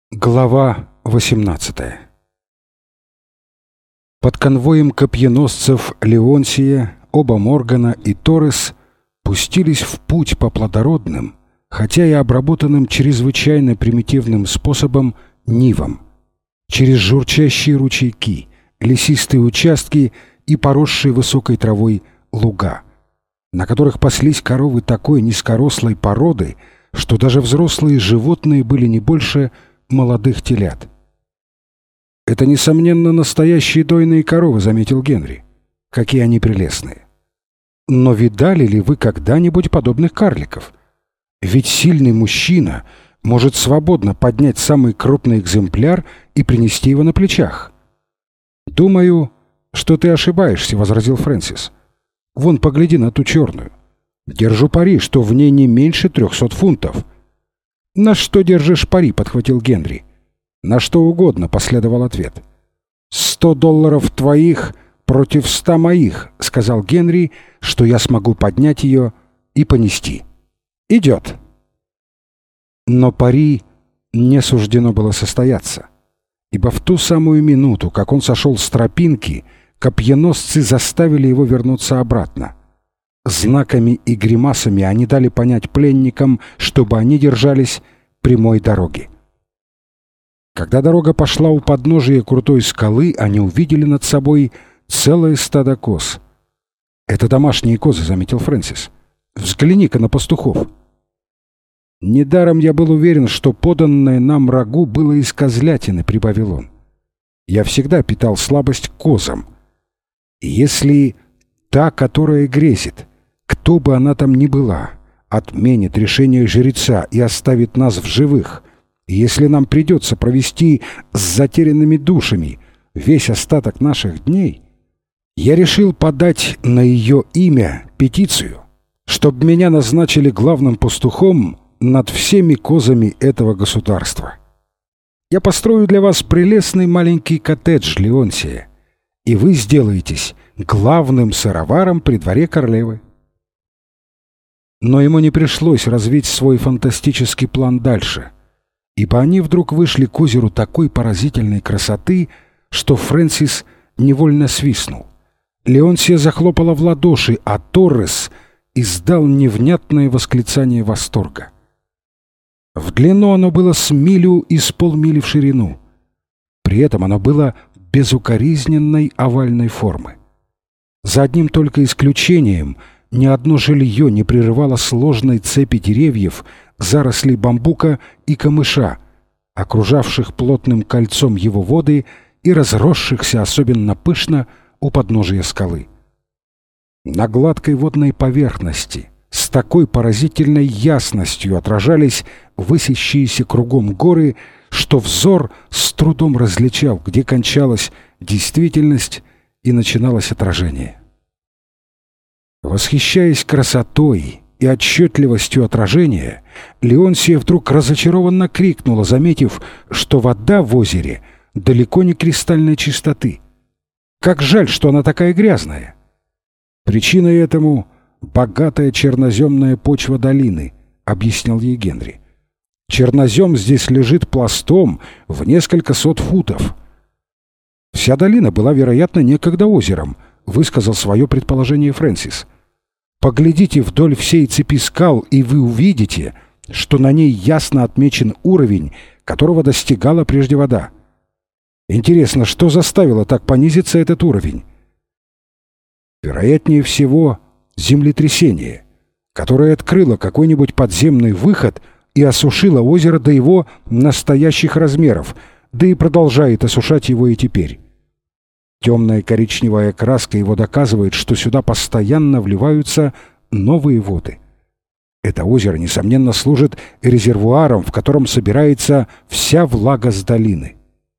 Глава 18. Под конвоем копьеносцев Леонсия оба Моргана и Торрес пустились в путь по плодородным, хотя и обработанным чрезвычайно примитивным способом нивам, через журчащие ручейки, лесистые участки и поросшие высокой травой луга, на которых паслись коровы такой низкорослой породы, что даже взрослые животные были не больше молодых телят. «Это, несомненно, настоящие дойные коровы», — заметил Генри. «Какие они прелестные! Но видали ли вы когда-нибудь подобных карликов? Ведь сильный мужчина может свободно поднять самый крупный экземпляр и принести его на плечах». «Думаю, что ты ошибаешься», — возразил Фрэнсис. «Вон, погляди на ту черную. Держу пари, что в ней не меньше 300 фунтов». «На что держишь пари?» — подхватил Генри. «На что угодно», — последовал ответ. $100 твоих против 100 моих», — сказал Генри, «что я смогу поднять ее и понести. Идет». Но пари не суждено было состояться, ибо в ту самую минуту, как он сошел с тропинки, копьеносцы заставили его вернуться обратно. Знаками и гримасами они дали понять пленникам, чтобы они держались прямой дороги. Когда дорога пошла у подножия крутой скалы, они увидели над собой целое стадо коз. «Это домашние козы», — заметил Фрэнсис. «Взгляни-ка на пастухов». «Недаром я был уверен, что поданное нам рагу было из козлятины», — прибавил он. «Я всегда питал слабость к козам. И если та, которая грезит, кто бы она там ни была, отменит решение жреца и оставит нас в живых, и если нам придется провести с затерянными душами весь остаток наших дней, я решил подать на ее имя петицию, чтобы меня назначили главным пастухом над всеми козами этого государства. Я построю для вас прелестный маленький коттедж, Леонсия, и вы сделаетесь главным сыроваром при дворе королевы». Но ему не пришлось развить свой фантастический план дальше, ибо они вдруг вышли к озеру такой поразительной красоты, что Фрэнсис невольно свистнул. Леонсия захлопала в ладоши, а Торрес издал невнятное восклицание восторга. В длину оно было с милю и с полмили в ширину. При этом оно было безукоризненной овальной формы. За одним только исключением — ни одно жилье не прерывало сложной цепи деревьев, зарослей бамбука и камыша, окружавших плотным кольцом его воды и разросшихся особенно пышно у подножия скалы. На гладкой водной поверхности с такой поразительной ясностью отражались высящиеся кругом горы, что взор с трудом различал, где кончалась действительность и начиналось отражение. Восхищаясь красотой и отчетливостью отражения, Леонсия вдруг разочарованно крикнула, заметив, что вода в озере далеко не кристальной чистоты. «Как жаль, что она такая грязная!» «Причиной этому богатая черноземная почва долины», — объяснил ей Генри. «Чернозем здесь лежит пластом в несколько сот футов». «Вся долина была, вероятно, некогда озером», — высказал свое предположение Фрэнсис. «Поглядите вдоль всей цепи скал, и вы увидите, что на ней ясно отмечен уровень, которого достигала прежде вода. Интересно, что заставило так понизиться этот уровень?» «Вероятнее всего, землетрясение, которое открыло какой-нибудь подземный выход и осушило озеро до его настоящих размеров, да и продолжает осушать его и теперь. Темная коричневая краска его доказывает, что сюда постоянно вливаются новые воды. Это озеро, несомненно, служит резервуаром, в котором собирается вся влага с долины».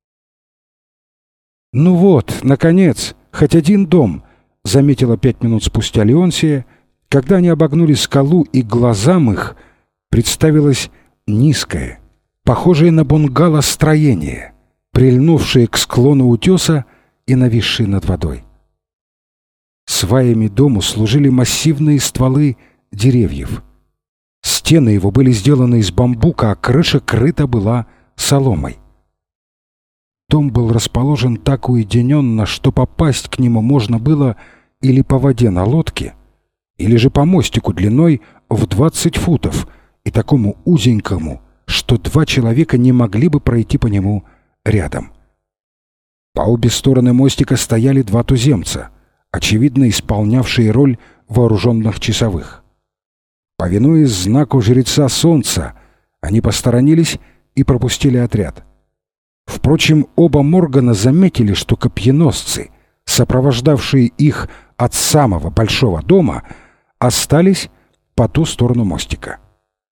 «Ну вот, наконец, хоть один дом», — заметила 5 минут спустя Леонсия, когда они обогнули скалу, и глазам их представилось низкое, похожее на бунгало строение, прильнувшее к склону утеса и нависшие над водой. Сваями дому служили массивные стволы деревьев. Стены его были сделаны из бамбука, а крыша крыта была соломой. Дом был расположен так уединенно, что попасть к нему можно было или по воде на лодке, или же по мостику длиной в 20 футов и такому узенькому, что 2 человека не могли бы пройти по нему рядом. По обе стороны мостика стояли 2 туземца, очевидно исполнявшие роль вооруженных часовых. Повинуясь знаку жреца солнца, они посторонились и пропустили отряд. Впрочем, оба Моргана заметили, что копьеносцы, сопровождавшие их от самого большого дома, остались по ту сторону мостика.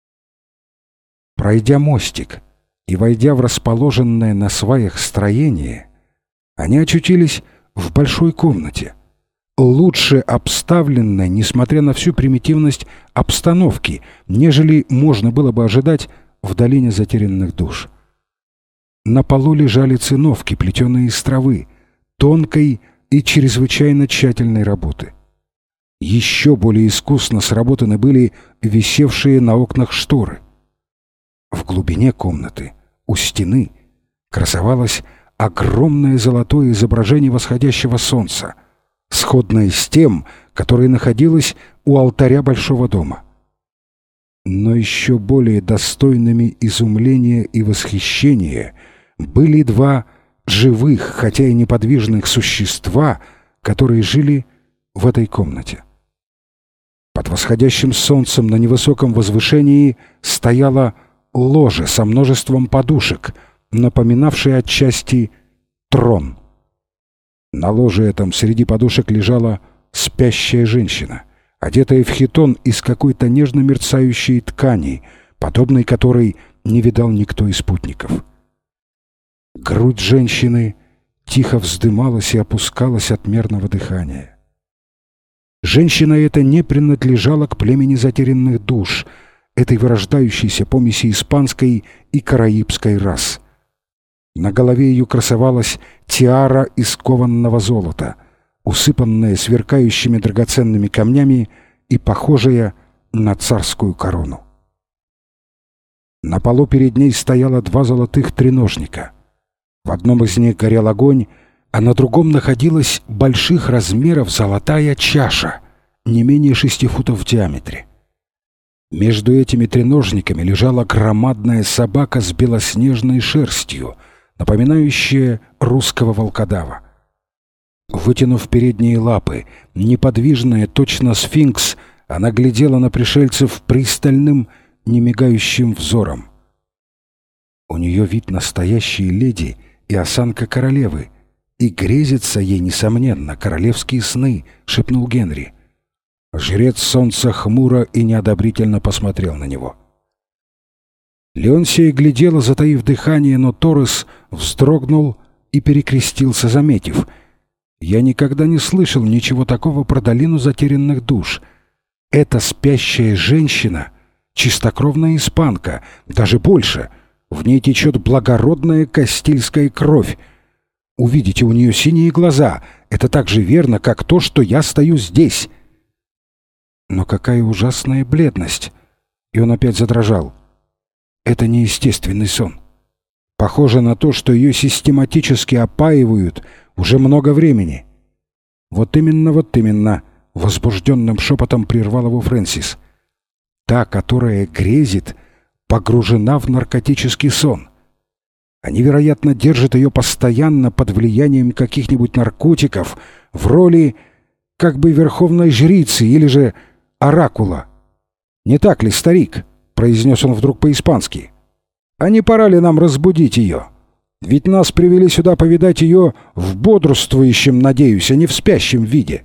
Пройдя мостик и войдя в расположенное на сваях строение, они очутились в большой комнате, лучше обставленной, несмотря на всю примитивность обстановки, нежели можно было бы ожидать в долине затерянных душ. На полу лежали циновки, плетеные из травы, тонкой и чрезвычайно тщательной работы. Еще более искусно сработаны были висевшие на окнах шторы. В глубине комнаты, у стены, красовалось огромное золотое изображение восходящего солнца, сходное с тем, которое находилось у алтаря большого дома. Но еще более достойными изумления и восхищения были 2 живых, хотя и неподвижных существа, которые жили в этой комнате. Под восходящим солнцем на невысоком возвышении стояло ложе со множеством подушек, напоминавшее отчасти трон. На ложе этом среди подушек лежала спящая женщина, одетая в хитон из какой-то нежно мерцающей ткани, подобной которой не видал никто из путников. Грудь женщины тихо вздымалась и опускалась от мерного дыхания. Женщина эта не принадлежала к племени затерянных душ, этой вырождающейся помеси испанской и караибской рас. На голове ее красовалась тиара из кованного золота, усыпанная сверкающими драгоценными камнями и похожая на царскую корону. На полу перед ней стояло 2 золотых треножника. В одном из них горел огонь, а на другом находилась больших размеров золотая чаша, не менее 6 футов в диаметре. Между этими треножниками лежала громадная собака с белоснежной шерстью, напоминающая русского волкодава. Вытянув передние лапы, неподвижная, точно сфинкс, она глядела на пришельцев пристальным, немигающим взором. У нее вид настоящей леди и осанка королевы, и грезится ей, несомненно, королевские сны, — шепнул Генри. Жрец солнца хмуро и неодобрительно посмотрел на него. Леонсия глядела, затаив дыхание, но Торрес вздрогнул и перекрестился, заметив: «Я никогда не слышал ничего такого про долину затерянных душ. Эта спящая женщина — чистокровная испанка, даже больше. В ней течет благородная кастильская кровь. Увидите, у нее синие глаза. Это так же верно, как то, что я стою здесь». Но какая ужасная бледность! И он опять задрожал. Это неестественный сон. Похоже на то, что ее систематически опаивают уже много времени. Вот именно, — возбужденным шепотом прервал его Фрэнсис. Та, которая грезит, погружена в наркотический сон. Они, вероятно, держат ее постоянно под влиянием каких-нибудь наркотиков в роли как бы верховной жрицы или же оракула. «Не так ли, старик?» — произнес он вдруг по-испански. «А не пора ли нам разбудить ее? Ведь нас привели сюда повидать ее в бодрствующем, надеюсь, а не в спящем виде».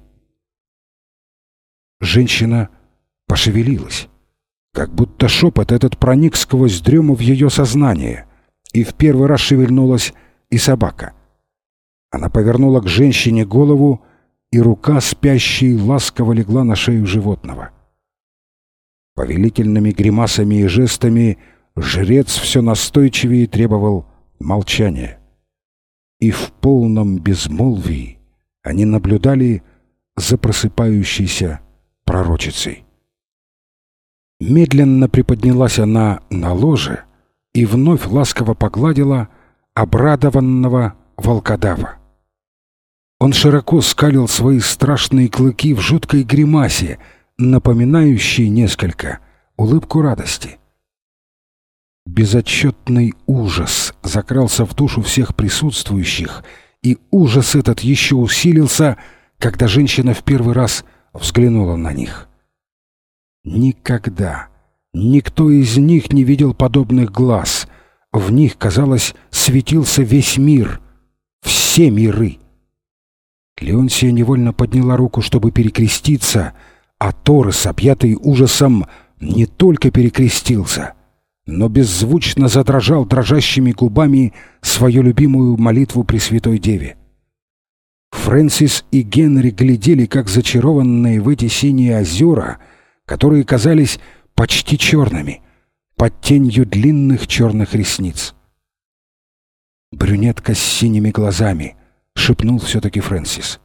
Женщина пошевелилась, как будто шепот этот проник сквозь дрему в ее сознание, и в первый раз шевельнулась и собака. Она повернула к женщине голову, и рука спящей ласково легла на шею животного. Повелительными гримасами и жестами жрец все настойчивее требовал молчания. И в полном безмолвии они наблюдали за просыпающейся пророчицей. Медленно приподнялась она на ложе и вновь ласково погладила обрадованного волкодава. Он широко скалил свои страшные клыки в жуткой гримасе, напоминающей несколько улыбку радости. Безотчетный ужас закрался в душу всех присутствующих, и ужас этот еще усилился, когда женщина в первый раз взглянула на них. Никогда никто из них не видел подобных глаз. В них, казалось, светился весь мир, все миры. Леонсия невольно подняла руку, чтобы перекреститься, а Торрес, объятый ужасом, не только перекрестился, но беззвучно задрожал дрожащими губами свою любимую молитву Пресвятой Деве. Фрэнсис и Генри глядели, как зачарованные в эти синие озера, которые казались почти черными, под тенью длинных черных ресниц. «Брюнетка с синими глазами», — шепнул все-таки Фрэнсис.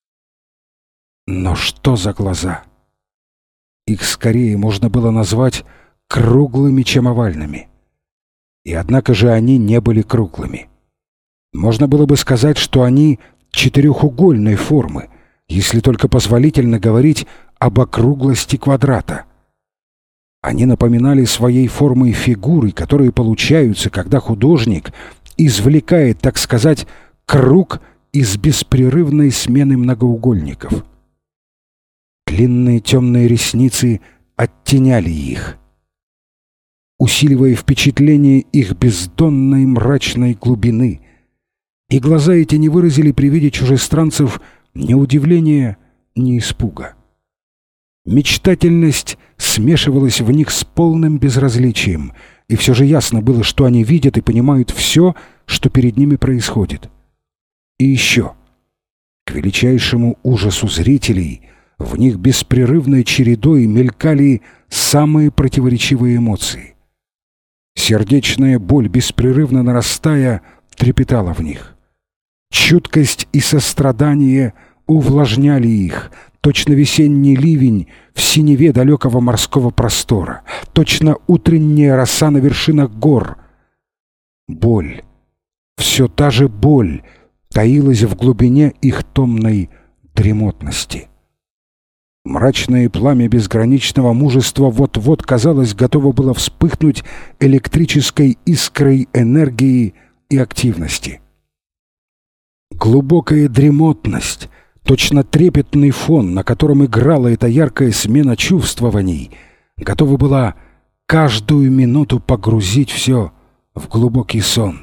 Но что за глаза? Их скорее можно было назвать круглыми, чем овальными. И однако же они не были круглыми. Можно было бы сказать, что они четырехугольной формы, если только позволительно говорить об округлости квадрата. Они напоминали своей формой фигуры, которые получаются, когда художник извлекает, так сказать, круг из беспрерывной смены многоугольников. Длинные темные ресницы оттеняли их, усиливая впечатление их бездонной мрачной глубины, и глаза эти не выразили при виде чужестранцев ни удивления, ни испуга. Мечтательность смешивалась в них с полным безразличием, и все же ясно было, что они видят и понимают все, что перед ними происходит. И еще, к величайшему ужасу зрителей, в них беспрерывной чередой мелькали самые противоречивые эмоции. Сердечная боль, беспрерывно нарастая, трепетала в них. Чуткость и сострадание увлажняли их, точно весенний ливень в синеве далекого морского простора, точно утренняя роса на вершинах гор. Боль, все та же боль, таилась в глубине их томной дремотности. Мрачное пламя безграничного мужества вот-вот, казалось, готово было вспыхнуть электрической искрой энергии и активности. Глубокая дремотность, точно трепетный фон, на котором играла эта яркая смена чувствований, готова была каждую минуту погрузить все в глубокий сон.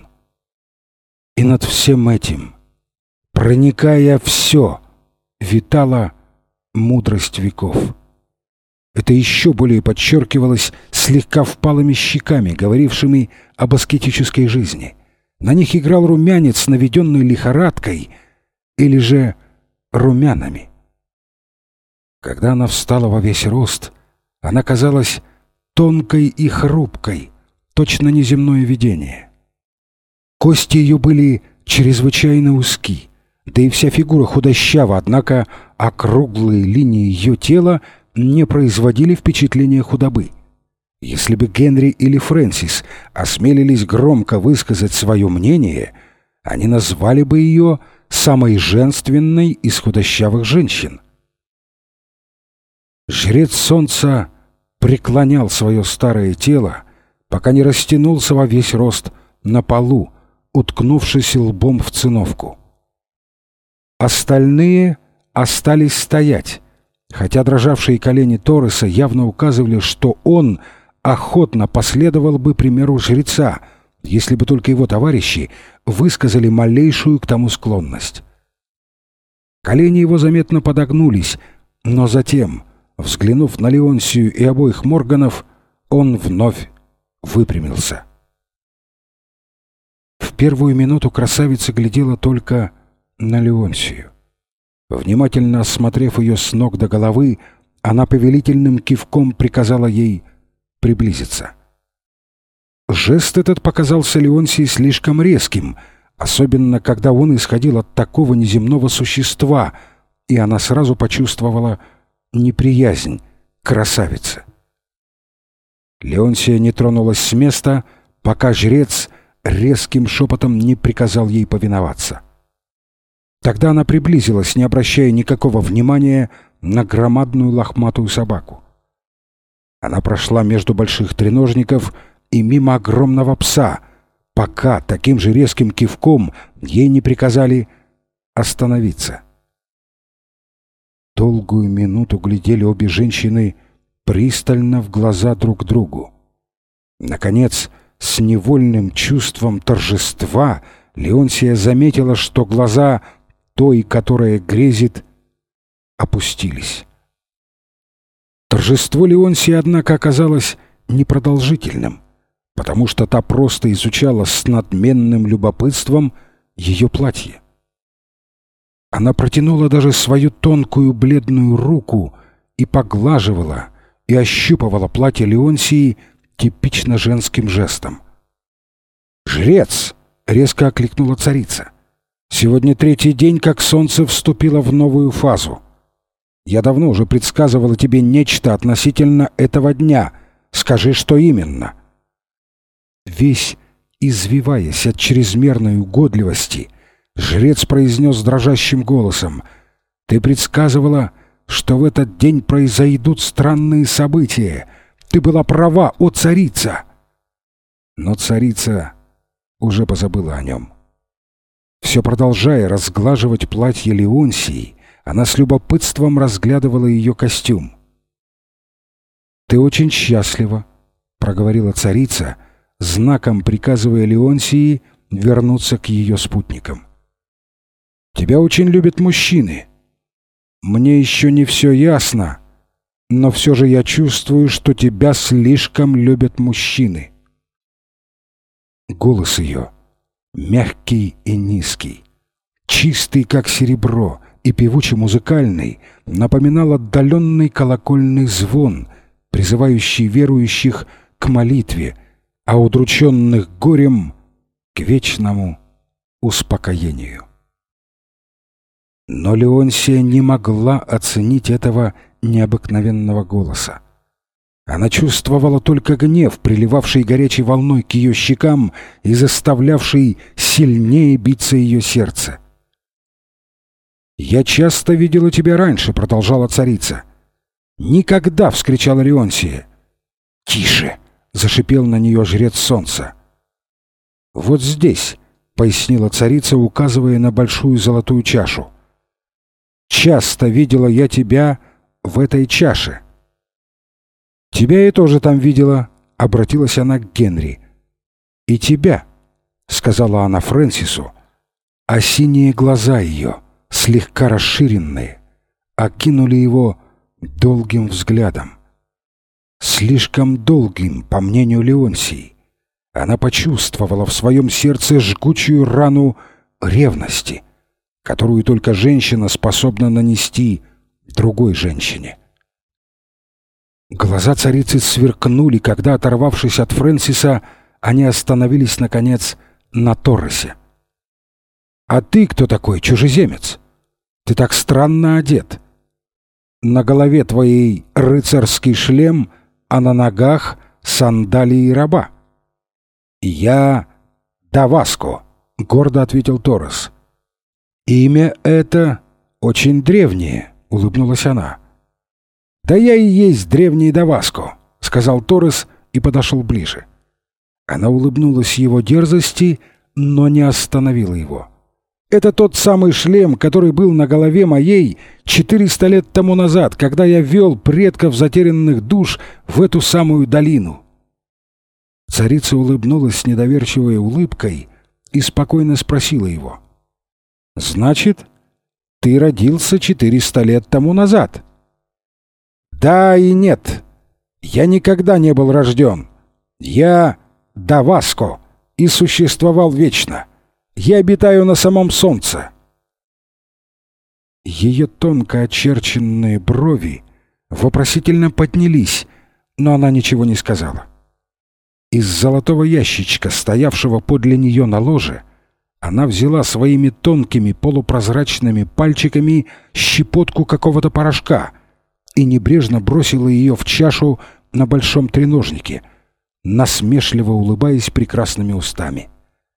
И над всем этим, проникая все, витала мудрость веков. Это еще более подчеркивалось слегка впалыми щеками, говорившими об аскетической жизни. На них играл румянец, наведенный лихорадкой, или же румянами. Когда она встала во весь рост, она казалась тонкой и хрупкой, точно неземное видение. Кости ее были чрезвычайно узки, да и вся фигура худощава, однако округлые линии ее тела не производили впечатления худобы. Если бы Генри или Фрэнсис осмелились громко высказать свое мнение, они назвали бы ее самой женственной из худощавых женщин. Жрец солнца преклонял свое старое тело, пока не растянулся во весь рост на полу, уткнувшись лбом в циновку. Остальные остались стоять, хотя дрожавшие колени Торреса явно указывали, что он охотно последовал бы примеру жреца, если бы только его товарищи высказали малейшую к тому склонность. Колени его заметно подогнулись, но затем, взглянув на Леонсию и обоих Морганов, он вновь выпрямился. В первую минуту красавица глядела только на Леонсию. Внимательно осмотрев ее с ног до головы, она повелительным кивком приказала ей приблизиться. Жест этот показался Леонсии слишком резким, особенно когда он исходил от такого неземного существа, и она сразу почувствовала неприязнь к красавице. Леонсия не тронулась с места, пока жрец резким шепотом не приказал ей повиноваться. Тогда она приблизилась, не обращая никакого внимания на громадную лохматую собаку. Она прошла между больших треножников и мимо огромного пса, пока таким же резким кивком ей не приказали остановиться. Долгую минуту глядели обе женщины пристально в глаза друг другу. Наконец, с невольным чувством торжества Леонсия заметила, что глаза той, которая грезит, опустились. Торжество Леонсии, однако, оказалось непродолжительным, потому что та просто изучала с надменным любопытством ее платье. Она протянула даже свою тонкую бледную руку и поглаживала и ощупывала платье Леонсии типично женским жестом. «Жрец!» — резко окликнула царица. «Сегодня 3-й день, как солнце вступило в новую фазу. Я давно уже предсказывала тебе нечто относительно этого дня. Скажи, что именно?» Весь извиваясь от чрезмерной угодливости, жрец произнес дрожащим голосом: «Ты предсказывала, что в этот день произойдут странные события. Ты была права, о царица!» Но царица уже позабыла о нем. Все продолжая разглаживать платье Леонсии, она с любопытством разглядывала ее костюм. «Ты очень счастлива», — проговорила царица, знаком приказывая Леонсии вернуться к ее спутникам. «Тебя очень любят мужчины. Мне еще не все ясно, но все же я чувствую, что тебя слишком любят мужчины». Голос ее, мягкий и низкий, чистый, как серебро, и певуче-музыкальный, напоминал отдаленный колокольный звон, призывающий верующих к молитве, а удрученных горем — к вечному успокоению. Но Леонсия не могла оценить этого необыкновенного голоса. Она чувствовала только гнев, приливавший горячей волной к ее щекам и заставлявший сильнее биться ее сердце. «Я часто видела тебя раньше», — продолжала царица. «Никогда!» — вскричала Леонсия. «Тише!» — зашипел на нее жрец солнца. «Вот здесь», — пояснила царица, указывая на большую золотую чашу. «Часто видела я тебя в этой чаше». «Тебя я тоже там видела», — обратилась она к Генри. «И тебя», — сказала она Фрэнсису, а синие глаза ее, слегка расширенные, окинули его долгим взглядом. Слишком долгим, по мнению Леонсии. Она почувствовала в своем сердце жгучую рану ревности, которую только женщина способна нанести другой женщине. Глаза царицы сверкнули, когда, оторвавшись от Фрэнсиса, они остановились, наконец, на Торресе. «А ты кто такой, чужеземец? Ты так странно одет. На голове твоей рыцарский шлем, а на ногах сандалии раба». «Я Даваско», — гордо ответил Торрес. «Имя это очень древнее», — улыбнулась она. «Да я и есть древний Даваско», — сказал Торрес и подошел ближе. Она улыбнулась его дерзости, но не остановила его. «Это тот самый шлем, который был на голове моей 400 лет тому назад, когда я вел предков затерянных душ в эту самую долину». Царица улыбнулась с недоверчивой улыбкой и спокойно спросила его: «Значит, ты родился 400 лет тому назад?» «Да и нет. Я никогда не был рожден. Я Даваско и существовал вечно. Я обитаю на самом солнце». Ее тонко очерченные брови вопросительно поднялись, но она ничего не сказала. Из золотого ящичка, стоявшего подле нее на ложе, она взяла своими тонкими полупрозрачными пальчиками щепотку какого-то порошка и небрежно бросила ее в чашу на большом треножнике, насмешливо улыбаясь прекрасными устами.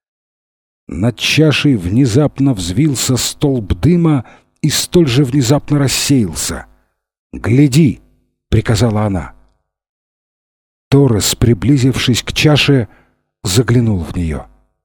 Над чашей внезапно взвился столб дыма и столь же внезапно рассеялся. «Гляди!» — приказала она. Торрес, приблизившись к чаше, заглянул в нее.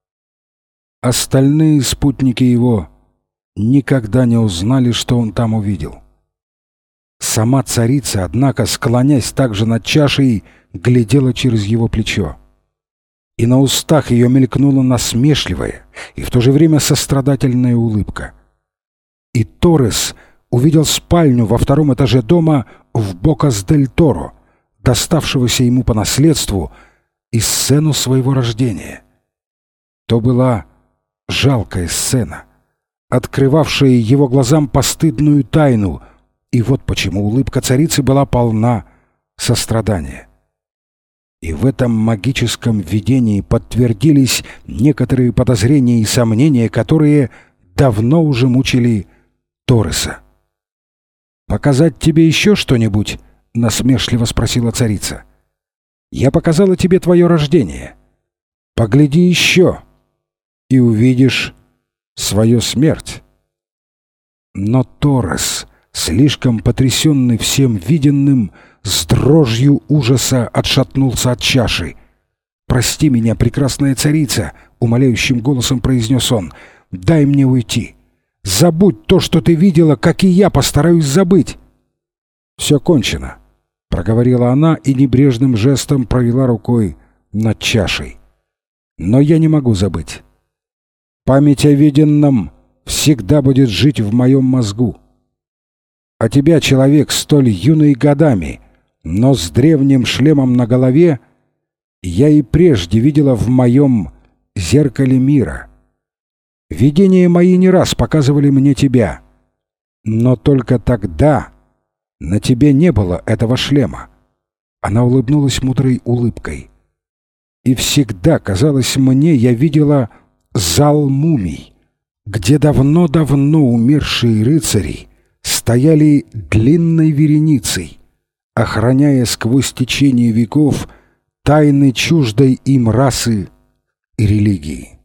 Остальные спутники его никогда не узнали, что он там увидел. Сама царица, однако, склонясь также над чашей, глядела через его плечо. И на устах ее мелькнула насмешливая и в то же время сострадательная улыбка. И Торрес увидел спальню во втором этаже дома в Бокас-дель-Торо, доставшегося ему по наследству, и сцену своего рождения. То была жалкая сцена, открывавшая его глазам постыдную тайну, и вот почему улыбка царицы была полна сострадания. И в этом магическом видении подтвердились некоторые подозрения и сомнения, которые давно уже мучили Торреса. «Показать тебе еще что-нибудь?» — насмешливо спросила царица. «Я показала тебе твое рождение. Погляди еще, и увидишь свою смерть». Но Торрес, слишком потрясенный всем виденным, с дрожью ужаса отшатнулся от чаши. «Прости меня, прекрасная царица», — умоляющим голосом произнес он, — «дай мне уйти. Забудь то, что ты видела, как и я постараюсь забыть». «Все кончено», — проговорила она и небрежным жестом провела рукой над чашей. «Но я не могу забыть. Память о виденном всегда будет жить в моем мозгу. А тебя, человек столь юный годами, но с древним шлемом на голове, я и прежде видела в моем зеркале мира. Видения мои не раз показывали мне тебя, но только тогда на тебе не было этого шлема». Она улыбнулась мудрой улыбкой. «И всегда, казалось мне, я видела зал мумий, где давно-давно умершие рыцари стояли длинной вереницей, охраняя сквозь течение веков тайны чуждой им расы и религии.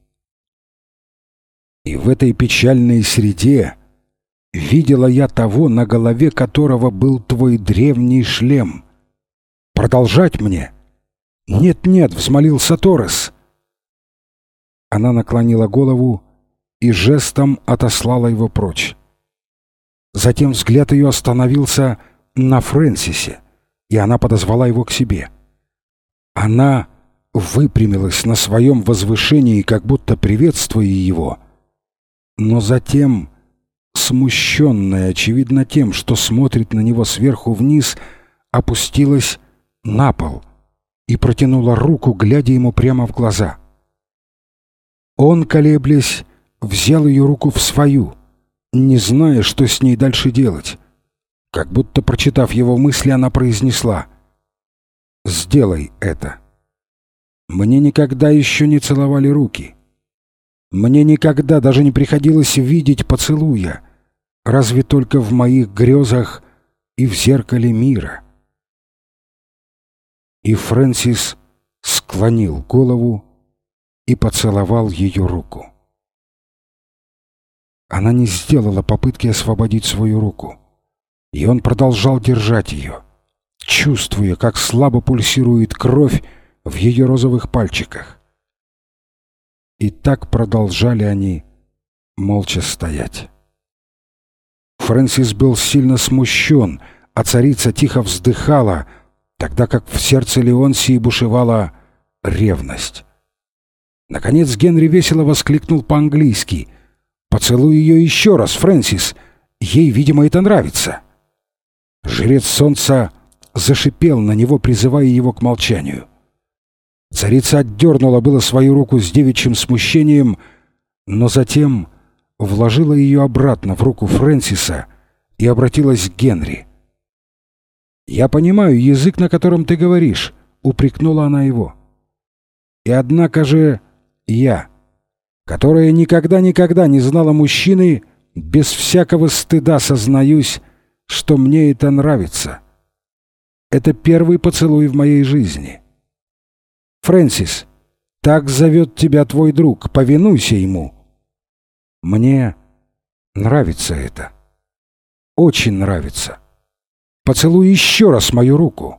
И в этой печальной среде видела я того, на голове которого был твой древний шлем. Продолжать мне?» «Нет-нет», — взмолился Торрес. Она наклонила голову и жестом отослала его прочь. Затем взгляд ее остановился на Фрэнсисе, и она подозвала его к себе. Она выпрямилась на своем возвышении, как будто приветствуя его, но затем, смущенная, очевидно, тем, что смотрит на него сверху вниз, опустилась на пол и протянула руку, глядя ему прямо в глаза. Он, колеблясь, взял ее руку в свою, не зная, что с ней дальше делать. Как будто, прочитав его мысли, она произнесла: «Сделай это. Мне никогда еще не целовали руки. Мне никогда даже не приходилось видеть поцелуя, разве только в моих грезах и в зеркале мира». И Фрэнсис склонил голову и поцеловал ее руку. Она не сделала попытки освободить свою руку, и он продолжал держать ее, чувствуя, как слабо пульсирует кровь в ее розовых пальчиках. И так продолжали они молча стоять. Фрэнсис был сильно смущен, а царица тихо вздыхала, тогда как в сердце Леонсии бушевала ревность. Наконец Генри весело воскликнул по-английски: «Поцелуй ее еще раз, Фрэнсис! Ей, видимо, это нравится!» Жрец солнца зашипел на него, призывая его к молчанию. Царица отдернула было свою руку с девичьим смущением, но затем вложила ее обратно в руку Фрэнсиса и обратилась к Генри. «Я понимаю язык, на котором ты говоришь», — упрекнула она его. «И однако же я, которая никогда не знала мужчины, без всякого стыда сознаюсь, что мне это нравится. Это первый поцелуй в моей жизни. Фрэнсис, так зовет тебя твой друг, повинуйся ему». «Мне нравится это. Очень нравится. Поцелуй еще раз мою руку».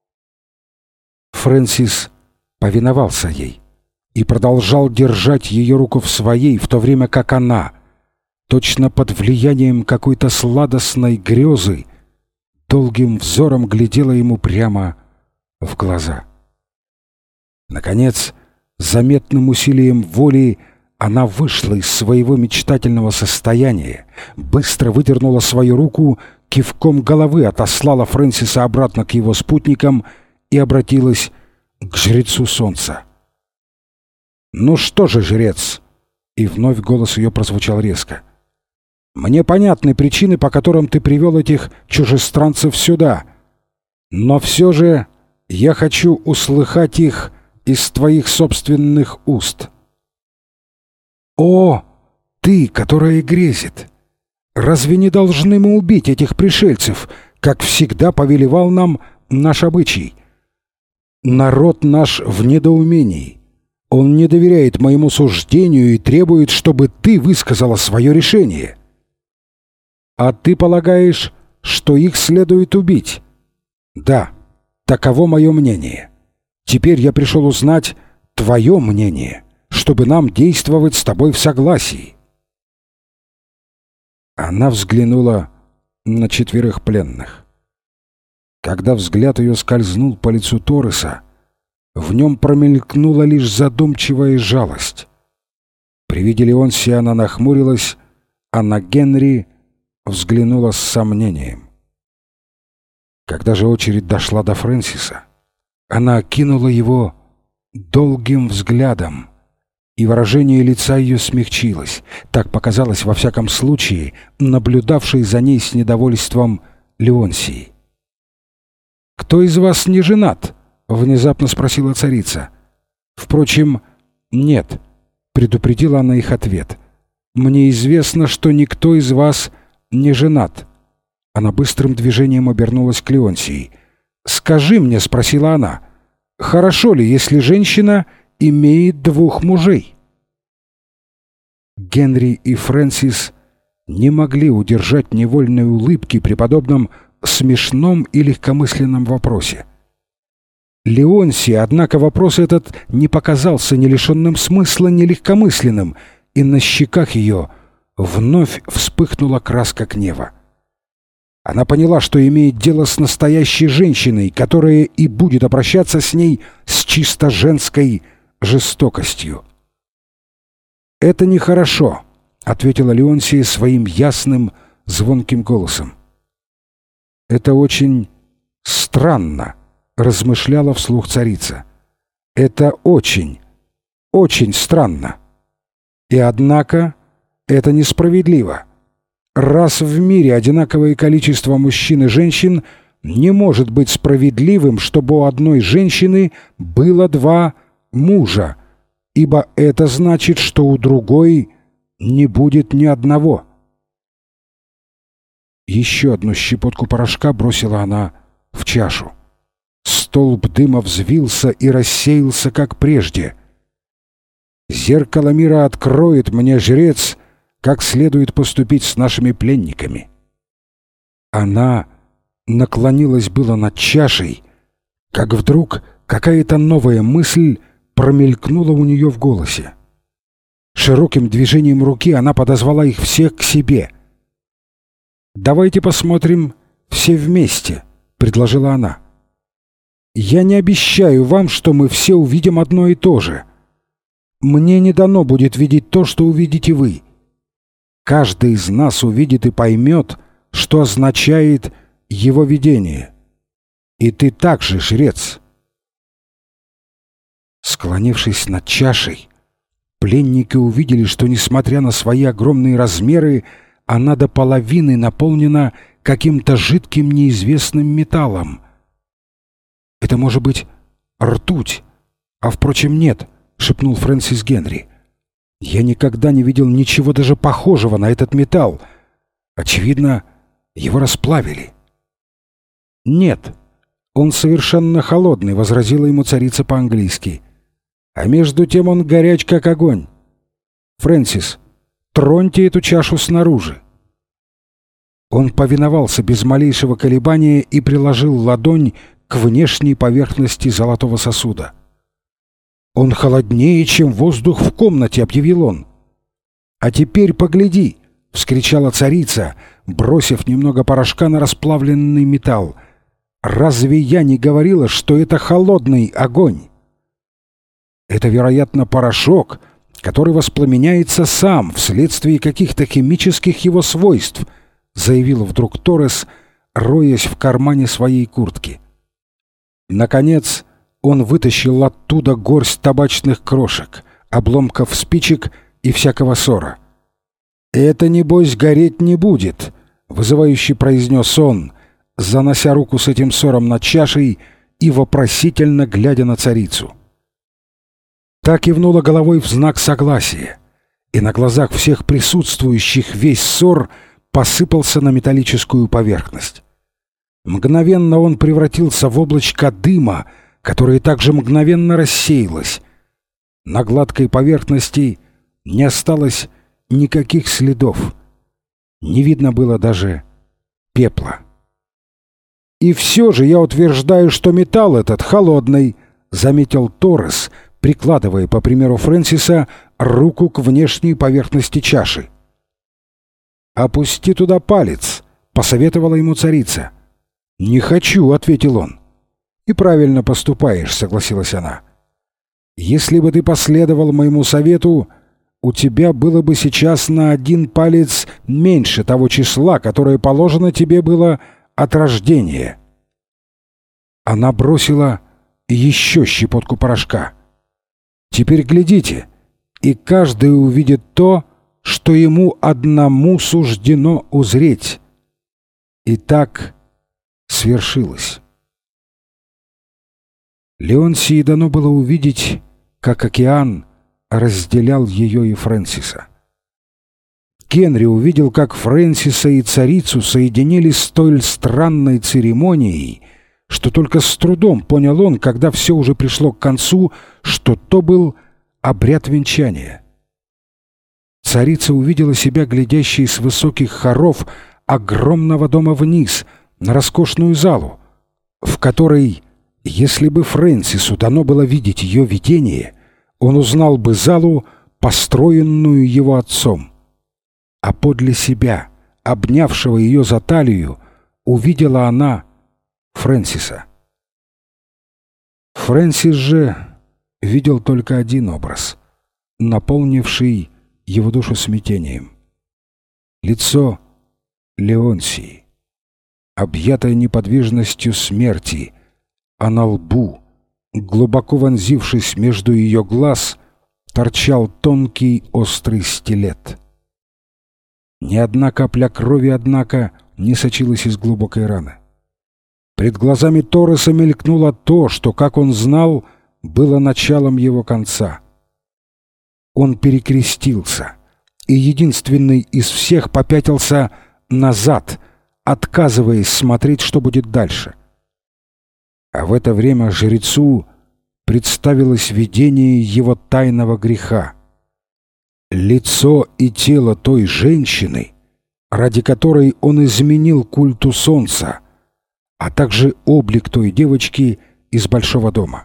Фрэнсис повиновался ей и продолжал держать ее руку в своей, в то время как она, точно под влиянием какой-то сладостной грезы, долгим взором глядела ему прямо в глаза. Наконец, заметным усилием воли она вышла из своего мечтательного состояния, быстро выдернула свою руку, кивком головы отослала Фрэнсиса обратно к его спутникам и обратилась к жрецу солнца. «Ну что же, жрец?» И вновь голос ее прозвучал резко. «Мне понятны причины, по которым ты привел этих чужестранцев сюда, но все же я хочу услыхать их из твоих собственных уст». «О, ты, которая грезит! Разве не должны мы убить этих пришельцев, как всегда повелевал нам наш обычай? Народ наш в недоумении. Он не доверяет моему суждению и требует, чтобы ты высказала свое решение. А ты полагаешь, что их следует убить? Да, таково мое мнение. Теперь я пришел узнать твое мнение, чтобы нам действовать с тобой в согласии». Она взглянула на 4 пленных. Когда взгляд ее скользнул по лицу Торреса, в нем промелькнула лишь задумчивая жалость. При виде Леонсия она нахмурилась, а на Генри взглянула с сомнением. Когда же очередь дошла до Фрэнсиса, она окинула его долгим взглядом, и выражение лица ее смягчилось. Так показалось, во всяком случае, наблюдавшей за ней с недовольством Леонсии. «Кто из вас не женат?» — внезапно спросила царица. «Впрочем, нет», — предупредила она их ответ. «Мне известно, что никто из вас не женат». Она быстрым движением обернулась к Леонсии. «Скажи мне», — спросила она, — «хорошо ли, если женщина имеет 2 мужей?» Генри и Фрэнсис не могли удержать невольной улыбки при подобном смешном и легкомысленном вопросе. Леонсии, однако, вопрос этот не показался ни лишенным смысла, ни легкомысленным, и на щеках ее вновь вспыхнула краска гнева. Она поняла, что имеет дело с настоящей женщиной, которая и будет обращаться с ней с чисто женской жестокостью. «Это нехорошо», — ответила Леонсия своим ясным, звонким голосом. «Это очень странно», — размышляла вслух царица. «Это очень, очень странно. И однако это несправедливо. Раз в мире одинаковое количество мужчин и женщин, не может быть справедливым, чтобы у одной женщины было 2 мужа, ибо это значит, что у другой не будет ни одного». Еще одну щепотку порошка бросила она в чашу. Столб дыма взвился и рассеялся, как прежде. «Зеркало мира откроет мне, жрец, как следует поступить с нашими пленниками». Она наклонилась было над чашей, как вдруг какая-то новая мысль промелькнула у нее в голосе. Широким движением руки она подозвала их всех к себе. «Давайте посмотрим все вместе», — предложила она. «Я не обещаю вам, что мы все увидим одно и то же. Мне не дано будет видеть то, что увидите вы. Каждый из нас увидит и поймет, что означает его видение. И ты также, жрец». Склонившись над чашей, пленники увидели, что, несмотря на свои огромные размеры, она до половины наполнена каким-то жидким неизвестным металлом. «Это может быть ртуть, а, впрочем, нет», — шепнул Фрэнсис Генри. «Я никогда не видел ничего даже похожего на этот металл. Очевидно, его расплавили». «Нет, он совершенно холодный», — возразила ему царица по-английски. а между тем он горяч, как огонь. Фрэнсис, троньте эту чашу снаружи». Он повиновался без малейшего колебания и приложил ладонь к внешней поверхности золотого сосуда. «Он холоднее, чем воздух в комнате», — объявил он. «А теперь погляди», — вскричала царица, бросив немного порошка на расплавленный металл. «Разве я не говорила, что это холодный огонь?» «Это, вероятно, порошок, который воспламеняется сам вследствие каких-то химических его свойств», — заявил вдруг Торрес, роясь в кармане своей куртки. Наконец он вытащил оттуда горсть табачных крошек, обломков спичек и всякого ссора. «Это, небось, гореть не будет», — вызывающе произнес он, занося руку с этим ссором над чашей и вопросительно глядя на царицу. Та кивнула головой в знак согласия, и на глазах всех присутствующих весь ссор посыпался на металлическую поверхность. Мгновенно он превратился в облачко дыма, которое также мгновенно рассеялось. На гладкой поверхности не осталось никаких следов. Не видно было даже пепла. «И все же я утверждаю, что металл этот холодный», — заметил Торрес, прикладывая, по примеру Фрэнсиса, руку к внешней поверхности чаши. «Опусти туда палец», — посоветовала ему царица. «Не хочу», — ответил он. «И правильно поступаешь», — согласилась она. «Если бы ты последовал моему совету, у тебя было бы сейчас на 1 палец меньше того числа, которое положено тебе было от рождения». Она бросила еще щепотку порошка. «Теперь глядите, и каждый увидит то, что ему одному суждено узреть». И так свершилось. Леонсии дано было увидеть, как океан разделял ее и Фрэнсиса. Генри увидел, как Фрэнсиса и царицу соединили столь странной церемонией, что только с трудом понял он, когда все уже пришло к концу, что то был обряд венчания. Царица увидела себя глядящей с высоких хоров огромного дома вниз, на роскошную залу, в которой, если бы Фрэнсису дано было видеть ее видение, он узнал бы залу, построенную его отцом. А подле себя, обнявшего ее за талию, увидела она Фрэнсиса. Фрэнсис же видел только один образ, наполнивший его душу смятением. Лицо Леонсии, объятое неподвижностью смерти, а на лбу, глубоко вонзившись между ее глаз, торчал тонкий острый стилет. Ни одна капля крови, однако, не сочилась из глубокой раны. Пред глазами Торреса мелькнуло то, что, как он знал, было началом его конца. Он перекрестился, и единственный из всех попятился назад, отказываясь смотреть, что будет дальше. А в это время жрецу представилось видение его тайного греха. Лицо и тело той женщины, ради которой он изменил культу солнца, а также облик той девочки из большого дома.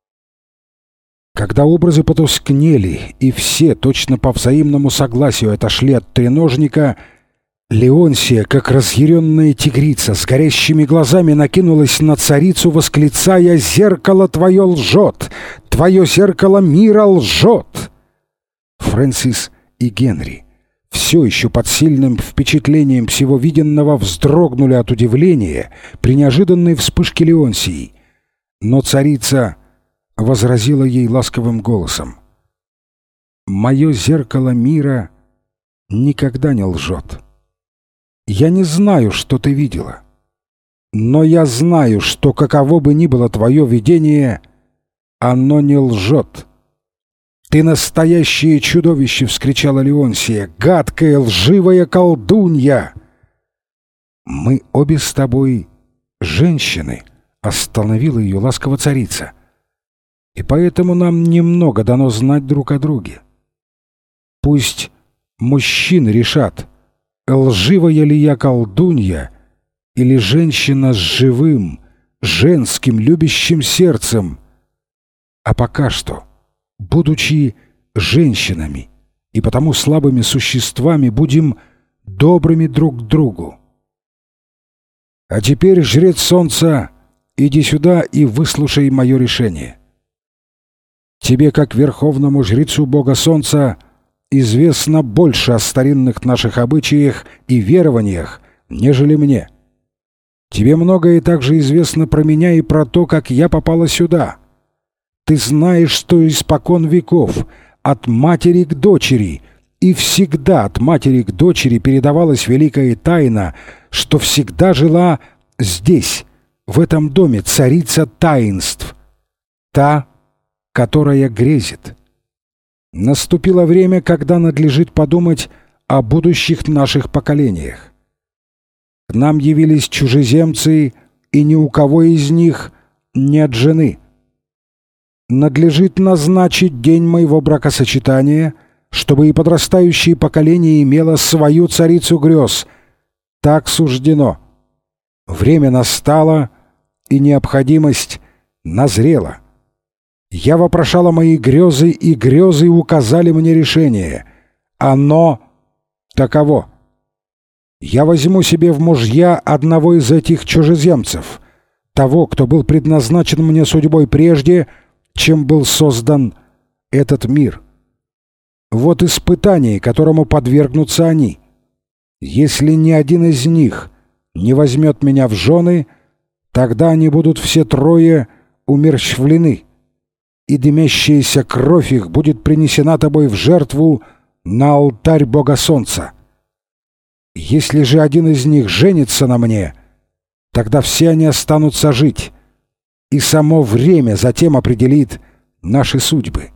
Когда образы потускнели, и все, точно по взаимному согласию, отошли от треножника, Леонсия, как разъяренная тигрица, с горящими глазами накинулась на царицу, восклицая: «Зеркало твое лжет! Твое зеркало мира лжет!» Фрэнсис и Генри, все еще под сильным впечатлением всего виденного, вздрогнули от удивления при неожиданной вспышке Леонсии. Но царица возразила ей ласковым голосом: «Мое зеркало мира никогда не лжет. Я не знаю, что ты видела, но я знаю, что каково бы ни было твое видение, оно не лжет». «Ты настоящее чудовище!» — вскричала Леонсия. «Гадкая, лживая колдунья!» «Мы обе с тобой женщины», — остановила ее ласково царица. и поэтому нам немного дано знать друг о друге. Пусть мужчины решат, лживая ли я колдунья или женщина с живым, женским, любящим сердцем. А пока что, будучи женщинами и потому слабыми существами, будем добрыми друг к другу. А теперь, жрец солнца, иди сюда и выслушай мое решение. Тебе, как верховному жрецу бога солнца, известно больше о старинных наших обычаях и верованиях, нежели мне. Тебе многое также известно про меня и про то, как я попала сюда. Ты знаешь, что испокон веков, от матери к дочери, и всегда от матери к дочери передавалась великая тайна, что всегда жила здесь, в этом доме, царица таинств, та, которая грезит. Наступило время, когда надлежит подумать о будущих наших поколениях. К нам явились чужеземцы, и ни у кого из них нет жены. Надлежит назначить день моего бракосочетания, чтобы и подрастающее поколение имело свою царицу грез. Так суждено. Время настало, и необходимость назрела. Я вопрошала мои грезы, и грезы указали мне решение. Оно таково. Я возьму себе в мужья одного из этих чужеземцев, того, кто был предназначен мне судьбой прежде, чем был создан этот мир. Вот испытание, которому подвергнутся они. Если ни один из них не возьмет меня в жены, тогда они будут все трое умерщвлены, и дымящаяся кровь их будет принесена тобой в жертву на алтарь бога солнца. Если же один из них женится на мне, тогда все они останутся жить, и само время затем определит наши судьбы».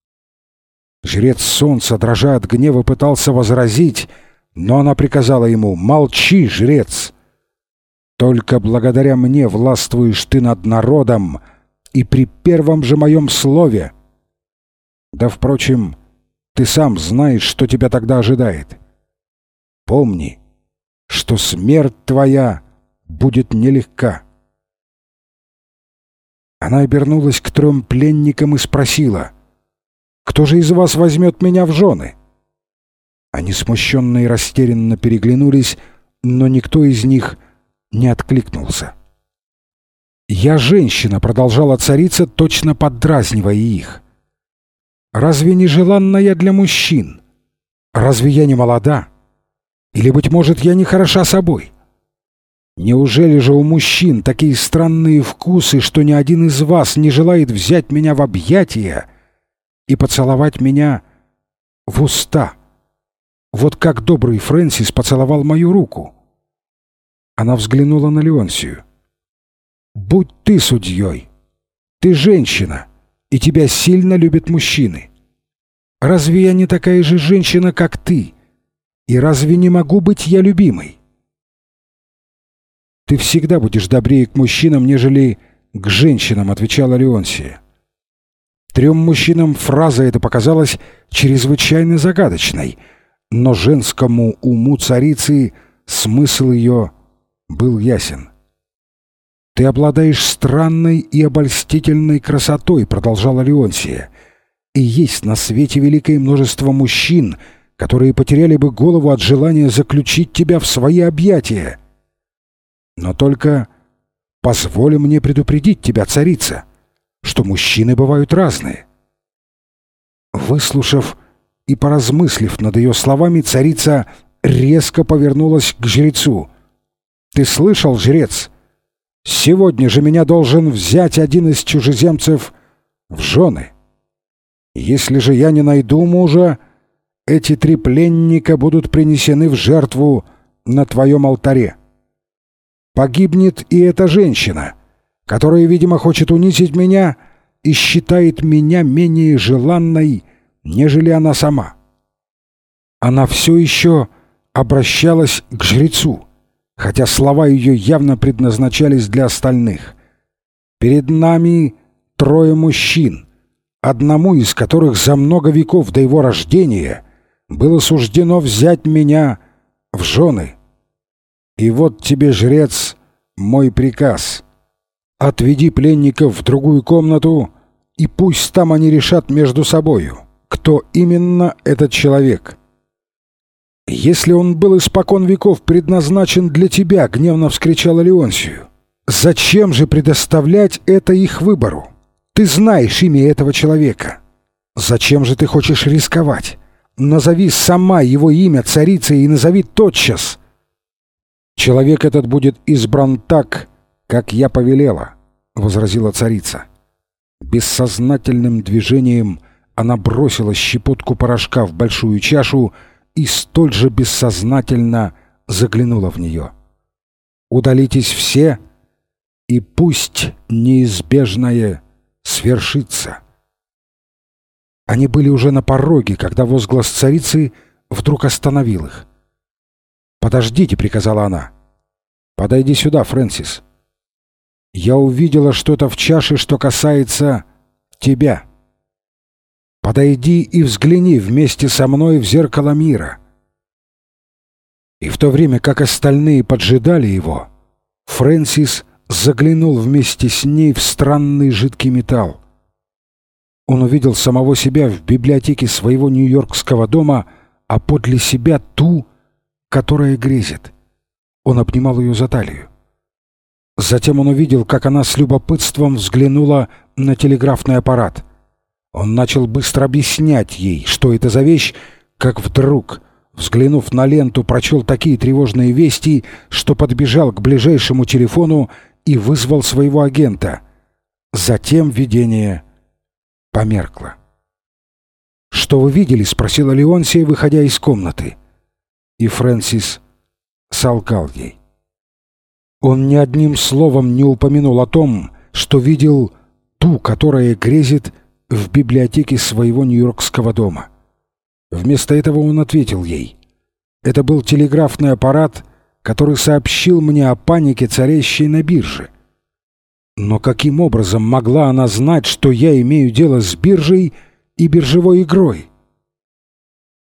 Жрец солнца, дрожа от гнева, пытался возразить, но она приказала ему: «Молчи, жрец! Только благодаря мне властвуешь ты над народом, и при первом же моем слове. Да, впрочем, ты сам знаешь, что тебя тогда ожидает. Помни, что смерть твоя будет нелегка». Она обернулась к 3 пленникам и спросила: «Кто же из вас возьмет меня в жены?» Они смущенно и растерянно переглянулись, но никто из них не откликнулся. «Я женщина», — продолжала царица, точно поддразнивая их. «Разве не желанна я для мужчин? Разве я не молода? Или, быть может, я не хороша собой? Неужели же у мужчин такие странные вкусы, что ни один из вас не желает взять меня в объятия и поцеловать меня в уста? Вот как добрый Фрэнсис поцеловал мою руку». Она взглянула на Леонсию. «Будь ты судьей. Ты женщина, и тебя сильно любят мужчины. Разве я не такая же женщина, как ты? И разве не могу быть я любимой?» «Ты всегда будешь добрее к мужчинам, нежели к женщинам», — отвечала Леонсия. 3 мужчинам фраза эта показалась чрезвычайно загадочной, но женскому уму царицы смысл ее был ясен. «Ты обладаешь странной и обольстительной красотой», — продолжала Леонсия, «и есть на свете великое множество мужчин, которые потеряли бы голову от желания заключить тебя в свои объятия. Но только позволь мне предупредить тебя, царица, что мужчины бывают разные». Выслушав и поразмыслив над ее словами, царица резко повернулась к жрецу. «Ты слышал, жрец? Сегодня же меня должен взять один из чужеземцев в жены. Если же я не найду мужа, эти 3 пленника будут принесены в жертву на твоем алтаре. Погибнет и эта женщина, которая, видимо, хочет унизить меня и считает меня менее желанной, нежели она сама». Она все еще обращалась к жрецу, хотя слова ее явно предназначались для остальных. «Перед нами 3 мужчин, одному из которых за много веков до его рождения было суждено взять меня в жены. И вот тебе, жрец, мой приказ. Отведи пленников в другую комнату, и пусть там они решат между собою, кто именно этот человек. «Если он был испокон веков предназначен для тебя», — гневно вскричала Леонсию, — «зачем же предоставлять это их выбору? Ты знаешь имя этого человека. Зачем же ты хочешь рисковать? Назови сама его имя, царица, и назови тотчас». «Человек этот будет избран так, как я повелела», — возразила царица. Бессознательным движением она бросила щепотку порошка в большую чашу и столь же бессознательно заглянула в нее. «Удалитесь все, и пусть неизбежное свершится». Они были уже на пороге, когда возглас царицы вдруг остановил их. «Подождите», — приказала она. «Подойди сюда, Фрэнсис. Я увидела что-то в чаше, что касается тебя. Подойди и взгляни вместе со мной в зеркало мира». И в то время, как остальные поджидали его, Фрэнсис заглянул вместе с ней в странный жидкий металл. Он увидел самого себя в библиотеке своего нью-йоркского дома, а подле себя ту, которая грезит. Он обнимал ее за талию. Затем он увидел, как она с любопытством взглянула на телеграфный аппарат. Он начал быстро объяснять ей, что это за вещь, как вдруг, взглянув на ленту, прочел такие тревожные вести, что подбежал к ближайшему телефону и вызвал своего агента. Затем видение померкло. «Что вы видели?» — спросила Леонсия, выходя из комнаты. И Фрэнсис солгал ей. Он ни одним словом не упомянул о том, что видел ту, которая грезит в библиотеке своего нью-йоркского дома. Вместо этого он ответил ей: «Это был телеграфный аппарат, который сообщил мне о панике, царящей на бирже». Но каким образом могла она знать, что я имею дело с биржей и биржевой игрой?